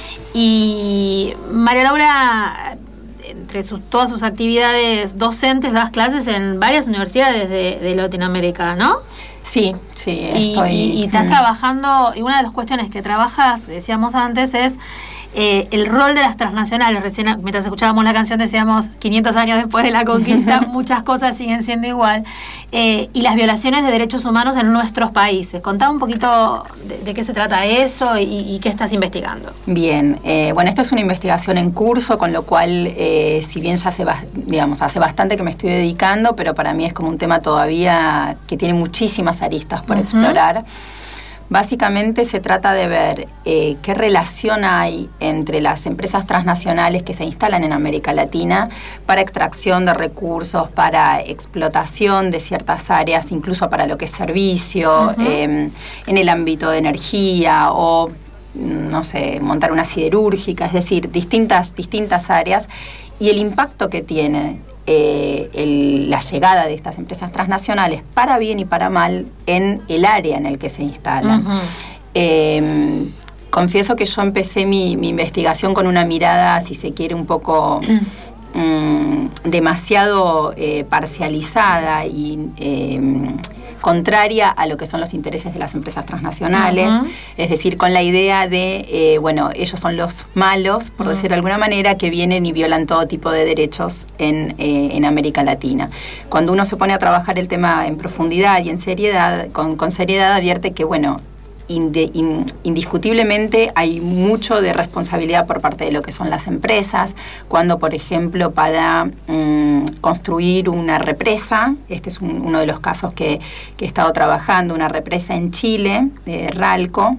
Y María Laura, entre sus, todas sus actividades docentes, das clases en varias universidades de, de Latinoamérica, ¿no? Sí, sí, y, estoy... y, y estás mm. trabajando, y una de las cuestiones que trabajas, decíamos antes, es eh, el rol de las transnacionales. Recién, mientras escuchábamos la canción, decíamos quinientos años después de la conquista, muchas cosas siguen siendo igual, eh, y las violaciones de derechos humanos en nuestros países. Contá un poquito de, de qué se trata eso y, y qué estás investigando. Bien, eh, bueno, esta es una investigación en curso, con lo cual, eh, si bien ya hace, digamos, hace bastante que me estoy dedicando, pero para mí es como un tema todavía que tiene muchísimas aristas por uh-huh. explorar. Básicamente se trata de ver eh, qué relación hay entre las empresas transnacionales que se instalan en América Latina para extracción de recursos, para explotación de ciertas áreas, incluso para lo que es servicio, uh-huh. eh, en el ámbito de energía o, no sé, montar una siderúrgica, es decir, distintas, distintas áreas, y el impacto que tiene Eh, el, la llegada de estas empresas transnacionales, para bien y para mal, en el área en el que se instalan. Uh-huh. Eh, confieso que yo empecé mi, mi investigación con una mirada, si se quiere, un poco mm, demasiado eh, parcializada y eh, contraria a lo que son los intereses de las empresas transnacionales, uh-huh. es decir, con la idea de, eh, bueno, ellos son los malos, por uh-huh. decir de alguna manera, que vienen y violan todo tipo de derechos en, eh, en América Latina. Cuando uno se pone a trabajar el tema en profundidad y en seriedad, con, con seriedad advierte que, bueno, Inde, in, indiscutiblemente hay mucho de responsabilidad por parte de lo que son las empresas, cuando por ejemplo para mmm, construir una represa, este es un, uno de los casos que, que he estado trabajando, una represa en Chile, de Ralco,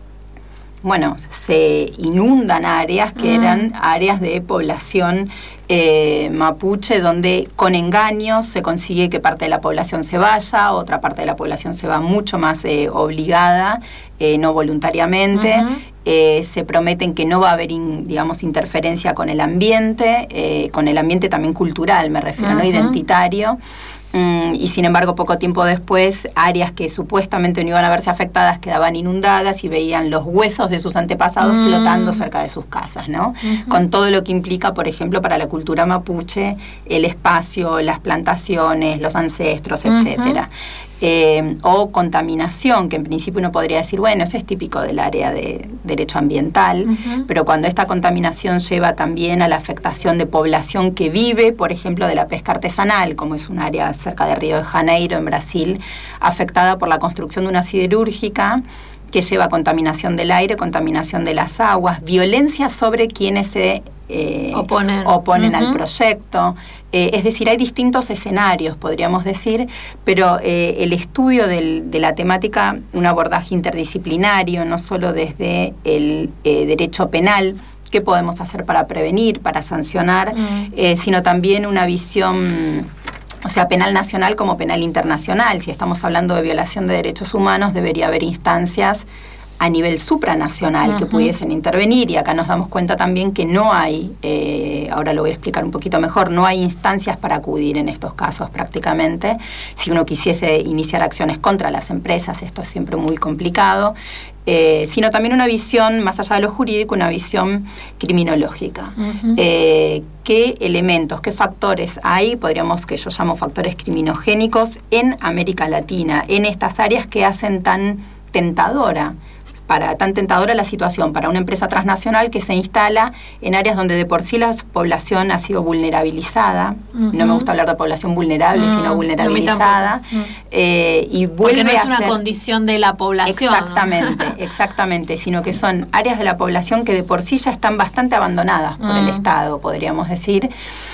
bueno, se inundan áreas que mm. eran áreas de población eh, mapuche, donde con engaños se consigue que parte de la población se vaya, otra parte de la población se va mucho más eh, obligada, eh, no voluntariamente. Uh-huh. Eh, se prometen que no va a haber, in, digamos, interferencia con el ambiente, eh, con el ambiente también cultural, me refiero, uh-huh. no identitario. Mm, y sin embargo, poco tiempo después, áreas que supuestamente no iban a verse afectadas quedaban inundadas y veían los huesos de sus antepasados mm. flotando cerca de sus casas, ¿no? Uh-huh. Con todo lo que implica, por ejemplo, para la cultura mapuche, el espacio, las plantaciones, los ancestros, uh-huh. etcétera. Eh, o contaminación, que en principio uno podría decir, bueno, eso es típico del área de derecho ambiental, uh-huh. pero cuando esta contaminación lleva también a la afectación de población que vive, por ejemplo, de la pesca artesanal, como es un área cerca de Río de Janeiro, en Brasil, afectada por la construcción de una siderúrgica, que lleva contaminación del aire, contaminación de las aguas, violencia sobre quienes se eh, oponen, oponen uh-huh. al proyecto. Eh, es decir, hay distintos escenarios, podríamos decir, pero eh, el estudio del, de la temática, un abordaje interdisciplinario, no solo desde el eh, derecho penal, qué podemos hacer para prevenir, para sancionar, uh-huh. eh, sino también una visión, o sea, penal nacional como penal internacional. Si estamos hablando de violación de derechos humanos, debería haber instancias a nivel supranacional uh-huh. que pudiesen intervenir, y acá nos damos cuenta también que no hay, eh, ahora lo voy a explicar un poquito mejor, no hay instancias para acudir en estos casos prácticamente. Si uno quisiese iniciar acciones contra las empresas, esto es siempre muy complicado, eh, sino también una visión, más allá de lo jurídico, una visión criminológica. Uh-huh. Eh, ¿Qué elementos, qué factores hay, podríamos, que yo llamo factores criminogénicos, en América Latina, en estas áreas que hacen tan tentadora para tan tentadora la situación para una empresa transnacional que se instala en áreas donde de por sí la población ha sido vulnerabilizada? Uh-huh. No me gusta hablar de población vulnerable, uh-huh. sino vulnerabilizada. Uh-huh. eh, y vuelve Porque no es a una ser... condición de la población. Exactamente, ¿no? exactamente, sino que son áreas de la población que de por sí ya están bastante abandonadas por uh-huh. el Estado, podríamos decir,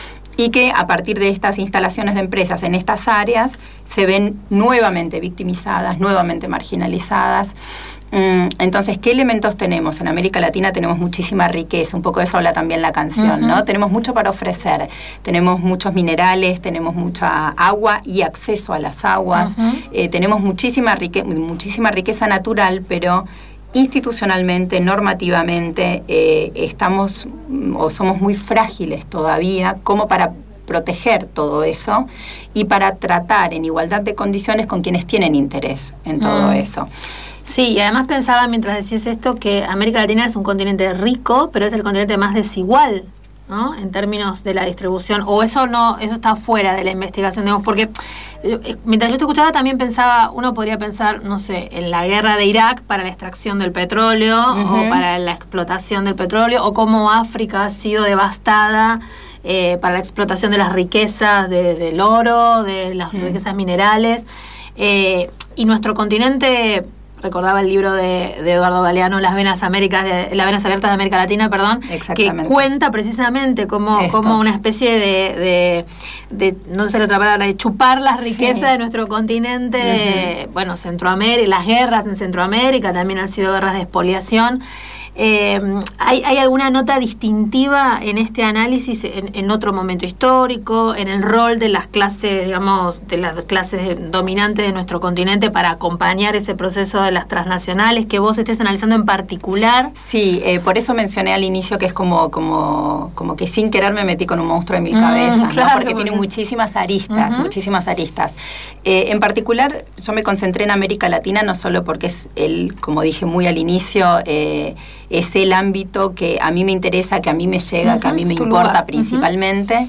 y que a partir de estas instalaciones de empresas en estas áreas se ven nuevamente victimizadas, nuevamente marginalizadas. Entonces, ¿qué elementos tenemos? En América Latina tenemos muchísima riqueza, un poco de eso habla también la canción, uh-huh. ¿no? Tenemos mucho para ofrecer, tenemos muchos minerales, tenemos mucha agua y acceso a las aguas, uh-huh. eh, tenemos muchísima, rique- muchísima riqueza natural, pero institucionalmente, normativamente, eh, estamos o somos muy frágiles todavía como para proteger todo eso y para tratar en igualdad de condiciones con quienes tienen interés en todo uh-huh. eso. Sí, y además pensaba mientras decías esto que América Latina es un continente rico, pero es el continente más desigual, ¿no? En términos de la distribución, o eso no, eso está fuera de la investigación, digamos, porque mientras yo te escuchaba también pensaba, uno podría pensar, no sé, en la guerra de Irak para la extracción del petróleo, uh-huh. o para la explotación del petróleo, o cómo África ha sido devastada eh, para la explotación de las riquezas de, del oro, de las uh-huh. riquezas minerales, eh, y nuestro continente... Recordaba el libro de, de Eduardo Galeano, Las venas Américas, de, Las venas abiertas de América Latina, perdón, que cuenta precisamente como, como una especie de, de, de, no sé la otra palabra, de chupar las riquezas sí. de nuestro continente, uh-huh. bueno, Centroamérica, las guerras en Centroamérica también han sido guerras de expoliación. Eh, ¿hay, ¿Hay alguna nota distintiva en este análisis en, en otro momento histórico, en el rol de las clases, digamos, de las clases dominantes de nuestro continente para acompañar ese proceso de las transnacionales que vos estés analizando en particular? Sí, eh, por eso mencioné al inicio que es como, como, como que sin querer me metí con un monstruo de mil cabezas, mm, claro, ¿no? Porque tiene muchísimas aristas, uh-huh. muchísimas aristas. Eh, en particular, yo me concentré en América Latina no solo porque es el, como dije muy al inicio, eh, es el ámbito que a mí me interesa, que a mí me llega, uh-huh, que a mí me importa lugar. principalmente, uh-huh.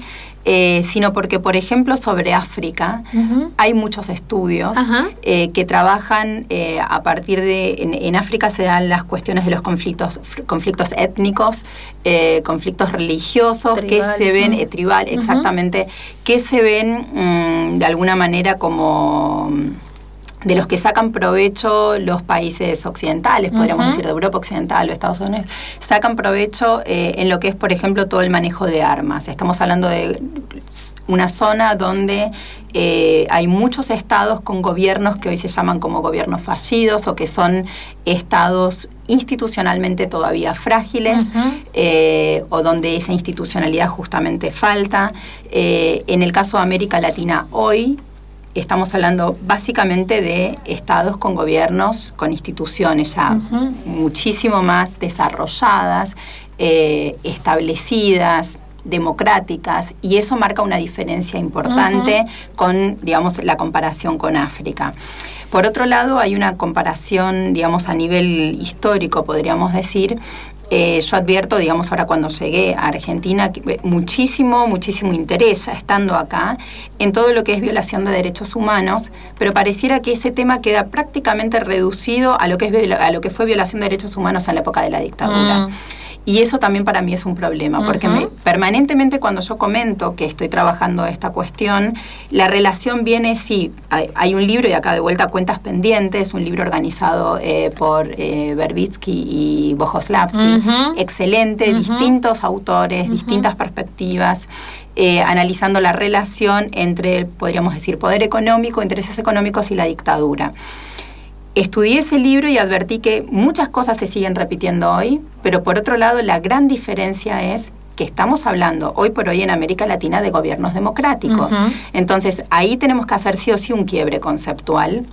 eh, sino porque, por ejemplo, sobre África uh-huh. hay muchos estudios uh-huh. eh, que trabajan eh, a partir de... En, en África se dan las cuestiones de los conflictos, conflictos étnicos, eh, conflictos religiosos, tribal, que se ven, uh-huh. eh, tribal, exactamente, uh-huh. que se ven mmm, de alguna manera como... de los que sacan provecho los países occidentales, podríamos uh-huh. decir, de Europa Occidental o Estados Unidos, sacan provecho eh, en lo que es, por ejemplo, todo el manejo de armas. Estamos hablando de una zona donde eh, hay muchos estados con gobiernos que hoy se llaman como gobiernos fallidos o que son estados institucionalmente todavía frágiles uh-huh. eh, o donde esa institucionalidad justamente falta. Eh, en el caso de América Latina hoy, estamos hablando básicamente de estados con gobiernos, con instituciones ya uh-huh. muchísimo más desarrolladas, eh, establecidas, democráticas, y eso marca una diferencia importante uh-huh. con, digamos, la comparación con África. Por otro lado, hay una comparación, digamos, a nivel histórico, podríamos decir. Eh, yo advierto, digamos, ahora cuando llegué a Argentina, que muchísimo, muchísimo interés, ya estando acá, en todo lo que es violación de derechos humanos, pero pareciera que ese tema queda prácticamente reducido a lo que es a lo que fue violación de derechos humanos en la época de la dictadura. Mm. Y eso también para mí es un problema, porque uh-huh. me, permanentemente cuando yo comento que estoy trabajando esta cuestión, la relación viene, sí, hay, hay un libro, y acá de vuelta Cuentas Pendientes, un libro organizado eh, por eh, Verbitsky y Bogoslavsky, uh-huh. excelente, uh-huh. distintos autores, uh-huh. distintas perspectivas, eh, analizando la relación entre, podríamos decir, poder económico, intereses económicos y la dictadura. Estudié ese libro y advertí que muchas cosas se siguen repitiendo hoy, pero por otro lado la gran diferencia es que estamos hablando hoy por hoy en América Latina de gobiernos democráticos. Uh-huh. Entonces ahí tenemos que hacer sí o sí un quiebre conceptual.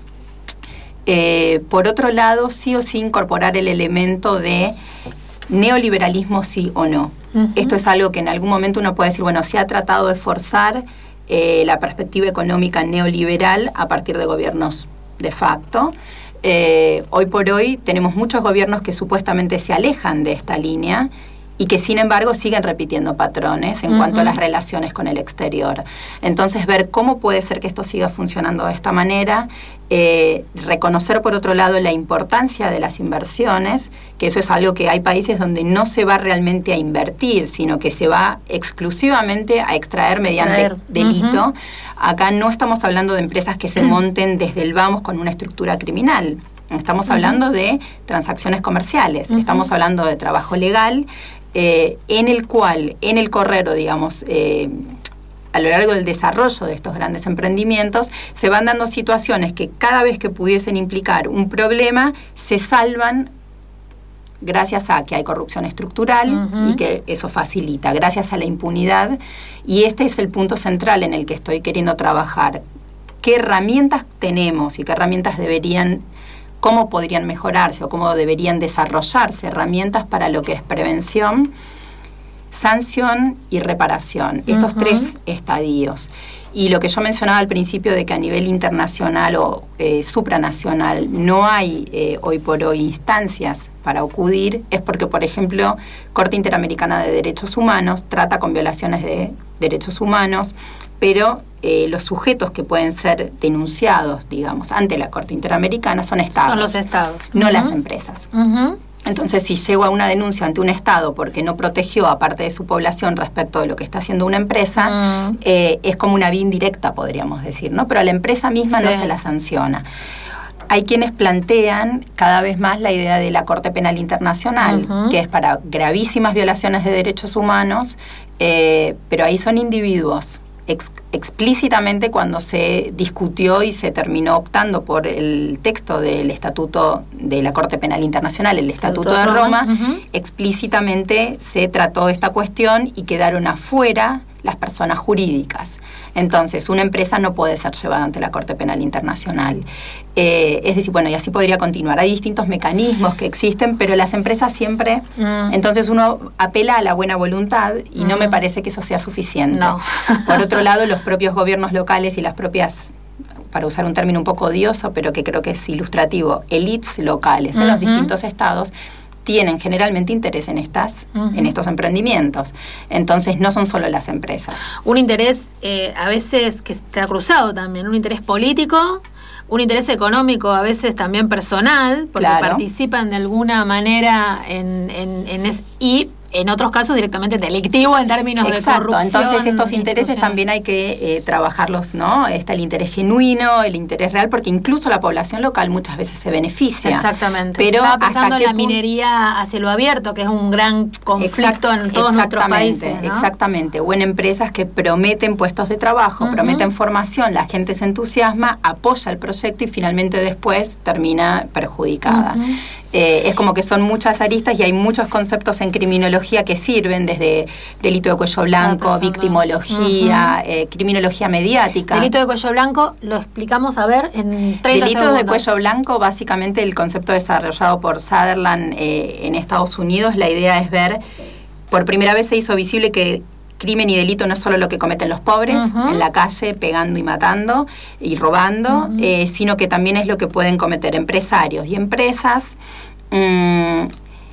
Eh, por otro lado, sí o sí incorporar el elemento de neoliberalismo sí o no. Uh-huh. Esto es algo que en algún momento uno puede decir, bueno, se ha tratado de forzar eh, la perspectiva económica neoliberal a partir de gobiernos de facto. Eh, hoy por hoy tenemos muchos gobiernos que supuestamente se alejan de esta línea y que sin embargo siguen repitiendo patrones en uh-huh. cuanto a las relaciones con el exterior. Entonces ver cómo puede ser que esto siga funcionando de esta manera, eh, reconocer por otro lado la importancia de las inversiones, que eso es algo que hay países donde no se va realmente a invertir, sino que se va exclusivamente a extraer mediante extraer. delito. Uh-huh. Acá no estamos hablando de empresas que se monten desde el vamos con una estructura criminal. Estamos uh-huh. hablando de transacciones comerciales, uh-huh. estamos hablando de trabajo legal, eh, en el cual, en el correro, digamos, eh, a lo largo del desarrollo de estos grandes emprendimientos, se van dando situaciones que cada vez que pudiesen implicar un problema, se salvan gracias a que hay corrupción estructural uh-huh. y que eso facilita, gracias a la impunidad. Y este es el punto central en el que estoy queriendo trabajar. ¿Qué herramientas tenemos y qué herramientas deberían, cómo podrían mejorarse o cómo deberían desarrollarse herramientas para lo que es prevención, sanción y reparación? Estos uh-huh. tres estadios. Y lo que yo mencionaba al principio de que a nivel internacional o eh, supranacional no hay eh, hoy por hoy instancias para acudir, es porque, por ejemplo, Corte Interamericana de Derechos Humanos trata con violaciones de derechos humanos, pero eh, los sujetos que pueden ser denunciados, digamos, ante la Corte Interamericana son estados. Son los estados. No uh-huh. las empresas. Uh-huh. Entonces, si llego a una denuncia ante un Estado porque no protegió a parte de su población respecto de lo que está haciendo una empresa, mm. eh, es como una vía indirecta, podríamos decir, ¿no? Pero a la empresa misma sí. no se la sanciona. Hay quienes plantean cada vez más la idea de la Corte Penal Internacional, uh-huh. que es para gravísimas violaciones de derechos humanos, eh, pero ahí son individuos. Ex- explícitamente cuando se discutió y se terminó optando por el texto del Estatuto de la Corte Penal Internacional, el Estatuto, Estatuto de Roma, Roma uh-huh. explícitamente se trató esta cuestión y quedaron afuera las personas jurídicas. Entonces, una empresa no puede ser llevada ante la Corte Penal Internacional. Eh, es decir, bueno, y así podría continuar. Hay distintos mecanismos que existen, pero las empresas siempre... Mm. Entonces uno apela a la buena voluntad y mm. no me parece que eso sea suficiente. No. Por otro lado, los propios gobiernos locales y las propias, para usar un término un poco odioso, pero que creo que es ilustrativo, élites locales en uh-huh. los distintos estados, tienen generalmente interés en estas, uh-huh. en estos emprendimientos. Entonces no son solo las empresas. Un interés eh, a veces que está cruzado también, un interés político, un interés económico, a veces también personal, porque claro. participan de alguna manera en, en, en es, y en otros casos directamente delictivo en términos Exacto. de corrupción. Entonces estos intereses también hay que eh, trabajarlos, ¿no? Está el interés genuino, el interés real, porque incluso la población local muchas veces se beneficia. Exactamente. Pero estaba pensando hasta en la minería a cielo abierto, que es un gran conflicto Exact- en todos nuestros países, ¿no? Exactamente. O en empresas que prometen puestos de trabajo, uh-huh. prometen formación, la gente se entusiasma, apoya el proyecto y finalmente después termina perjudicada. Uh-huh. Eh, es como que son muchas aristas y hay muchos conceptos en criminología que sirven, desde delito de cuello blanco, ah, victimología, uh-huh. eh, criminología mediática. Delito de cuello blanco, lo explicamos a ver en treinta Delitos segundos. de cuello blanco, básicamente el concepto desarrollado por Sutherland eh, en Estados Unidos, la idea es ver, por primera vez se hizo visible que crimen y delito no es solo lo que cometen los pobres uh-huh. en la calle, pegando y matando y robando, uh-huh. eh, sino que también es lo que pueden cometer empresarios y empresas, mmm,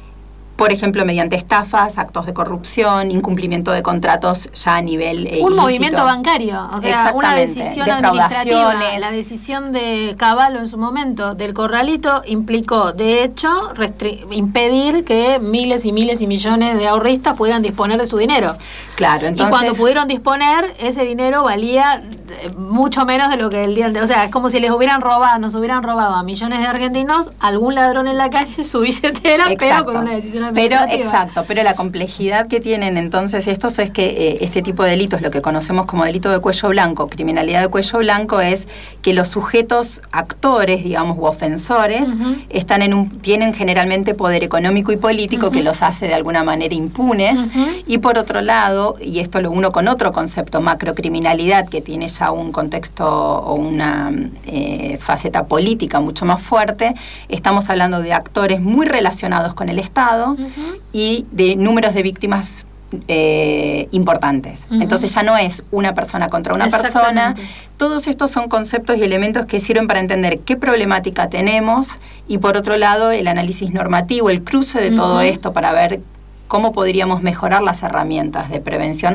por ejemplo, mediante estafas, actos de corrupción, incumplimiento de contratos ya a nivel eh, un ilícito. Movimiento bancario, o sea, una decisión administrativa. La decisión de Cavallo en su momento del Corralito implicó, de hecho, restri- impedir que miles y miles y millones de ahorristas pudieran disponer de su dinero. Claro, entonces... Y cuando pudieron disponer, ese dinero valía mucho menos de lo que el día anterior. O sea, es como si les hubieran robado, nos hubieran robado a millones de argentinos, algún ladrón en la calle, su billetera, Exacto. pero con una decisión Pero exacto, pero la complejidad que tienen entonces estos es que eh, este tipo de delitos, lo que conocemos como delito de cuello blanco, criminalidad de cuello blanco, es que los sujetos actores, digamos, u ofensores, uh-huh. están en un, tienen generalmente poder económico y político uh-huh. que los hace de alguna manera impunes, uh-huh. y por otro lado, y esto lo uno con otro concepto, macrocriminalidad, que tiene ya un contexto o una eh, faceta política mucho más fuerte, estamos hablando de actores muy relacionados con el Estado, Uh-huh. y de números de víctimas eh, importantes. Uh-huh. Entonces ya no es una persona contra una persona. Todos estos son conceptos y elementos que sirven para entender qué problemática tenemos y por otro lado el análisis normativo, el cruce de uh-huh. todo esto para ver cómo podríamos mejorar las herramientas de prevención,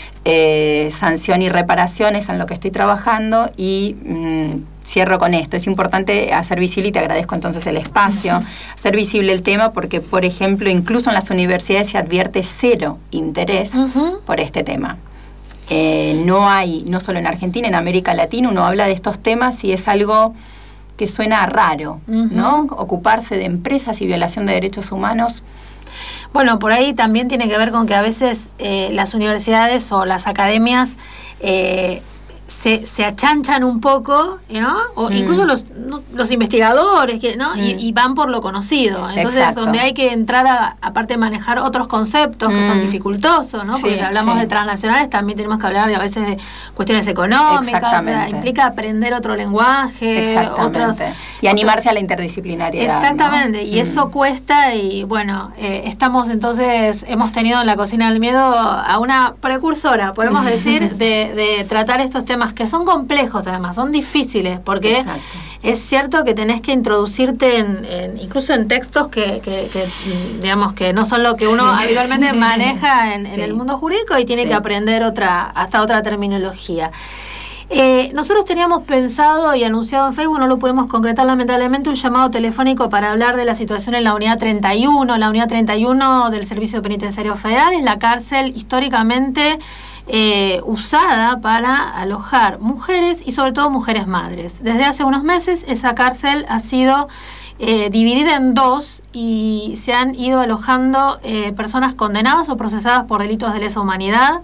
eh, sanción y reparación, es en lo que estoy trabajando y mmm, cierro con esto. Es importante hacer visible, y te agradezco entonces el espacio, uh-huh. hacer visible el tema porque, por ejemplo, incluso en las universidades se advierte cero interés uh-huh. por este tema. Eh, no hay, no solo en Argentina, en América Latina, uno habla de estos temas y es algo que suena raro, uh-huh. ¿no? Ocuparse de empresas y violación de derechos humanos. Bueno, por ahí también tiene que ver con que a veces eh, las universidades o las academias eh, se, se achanchan un poco, ¿no? O mm. incluso los, no, los investigadores, que, ¿no? Mm. Y, y van por lo conocido. Entonces, Exacto. donde hay que entrar a, aparte de manejar otros conceptos mm. que son dificultosos, ¿no? Porque sí, si hablamos sí. de transnacionales, también tenemos que hablar de, a veces de cuestiones económicas. O sea, implica aprender otro lenguaje. Otros, y animarse otros, a la interdisciplinariedad. Exactamente. ¿No? Y mm. eso cuesta y, bueno, eh, estamos entonces, hemos tenido en la Cocina del Miedo a una precursora, podemos decir, de, de tratar estos temas que son complejos, además, son difíciles, porque Exacto. es cierto que tenés que introducirte en, en incluso en textos que, que, que, digamos, que no son lo que uno sí. habitualmente maneja en, sí. en el mundo jurídico y tiene sí. que aprender otra, hasta otra terminología. Eh, nosotros teníamos pensado y anunciado en Facebook, no lo pudimos concretar lamentablemente, un llamado telefónico para hablar de la situación en la unidad treinta y uno. La unidad treinta y uno del Servicio Penitenciario Federal es la cárcel históricamente eh, usada para alojar mujeres y sobre todo mujeres madres. Desde hace unos meses esa cárcel ha sido eh, dividida en dos y se han ido alojando eh, personas condenadas o procesadas por delitos de lesa humanidad.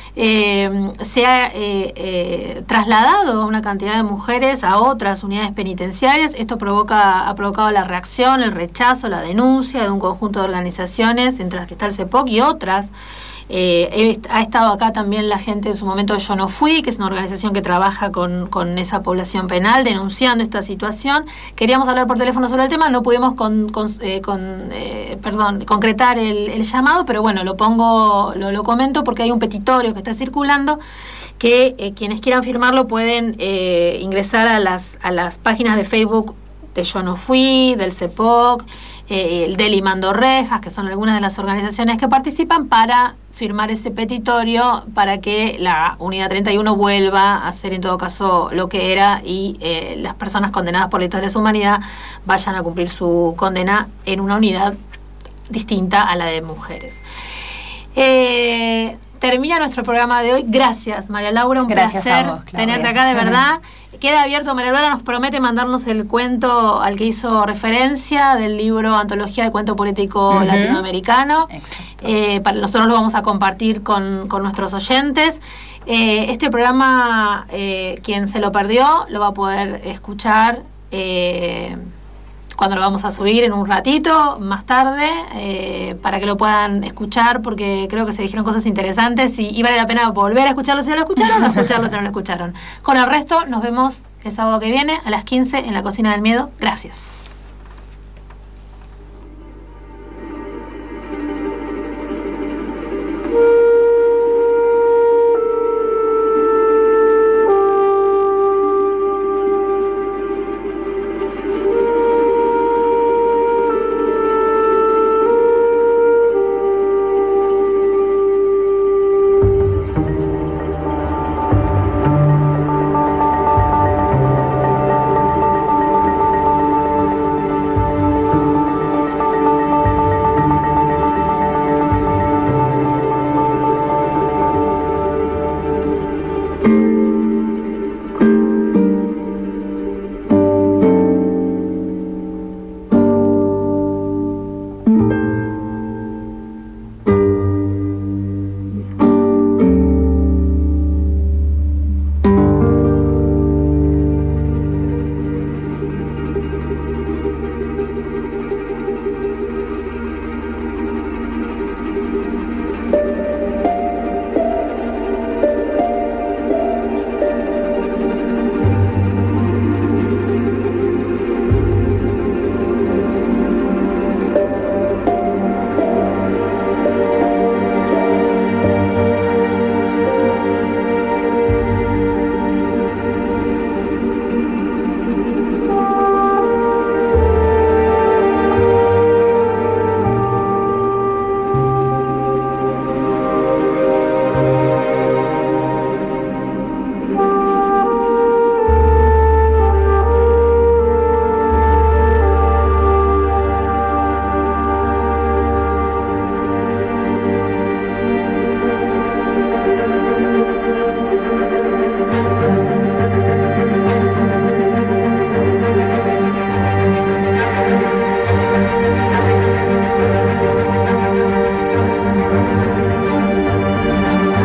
Eh, se ha eh, eh, trasladado a una cantidad de mujeres a otras unidades penitenciarias. Esto provoca, ha provocado la reacción, el rechazo, la denuncia de un conjunto de organizaciones, entre las que está el CEPOC y otras. Eh, ha estado acá también la gente en su momento de Yo No Fui, que es una organización que trabaja con, con esa población penal, denunciando esta situación. Queríamos hablar por teléfono sobre el tema, no pudimos con, con, eh, con, eh, perdón, concretar el, el llamado, pero bueno, lo pongo, lo, lo comento porque hay un petitorio que está circulando que eh, quienes quieran firmarlo pueden eh, ingresar a las, a las páginas de Facebook de Yo No Fui, del C E P O C, eh, el del Limando Rejas, que son algunas de las organizaciones que participan para firmar ese petitorio para que la Unidad treinta y uno vuelva a ser en todo caso lo que era y eh, las personas condenadas por delitos de lesa humanidad vayan a cumplir su condena en una unidad distinta a la de mujeres. Eh, termina nuestro programa de hoy. Gracias, María Laura, un Gracias placer a vos, Claudia. tenerte acá, de verdad. Queda abierto, María Laura nos promete mandarnos el cuento al que hizo referencia del libro Antología de Cuento Político Uh-huh. Latinoamericano. Exacto. Eh, para nosotros lo vamos a compartir con, con nuestros oyentes. Eh, este programa, eh, quien se lo perdió, lo va a poder escuchar eh, cuando lo vamos a subir en un ratito, más tarde, eh, para que lo puedan escuchar, porque creo que se dijeron cosas interesantes y, y vale la pena volver a escucharlo si no lo escucharon o escucharlo si no lo escucharon. Con el resto, nos vemos el sábado que viene a las quince en la Cocina del Miedo. Gracias.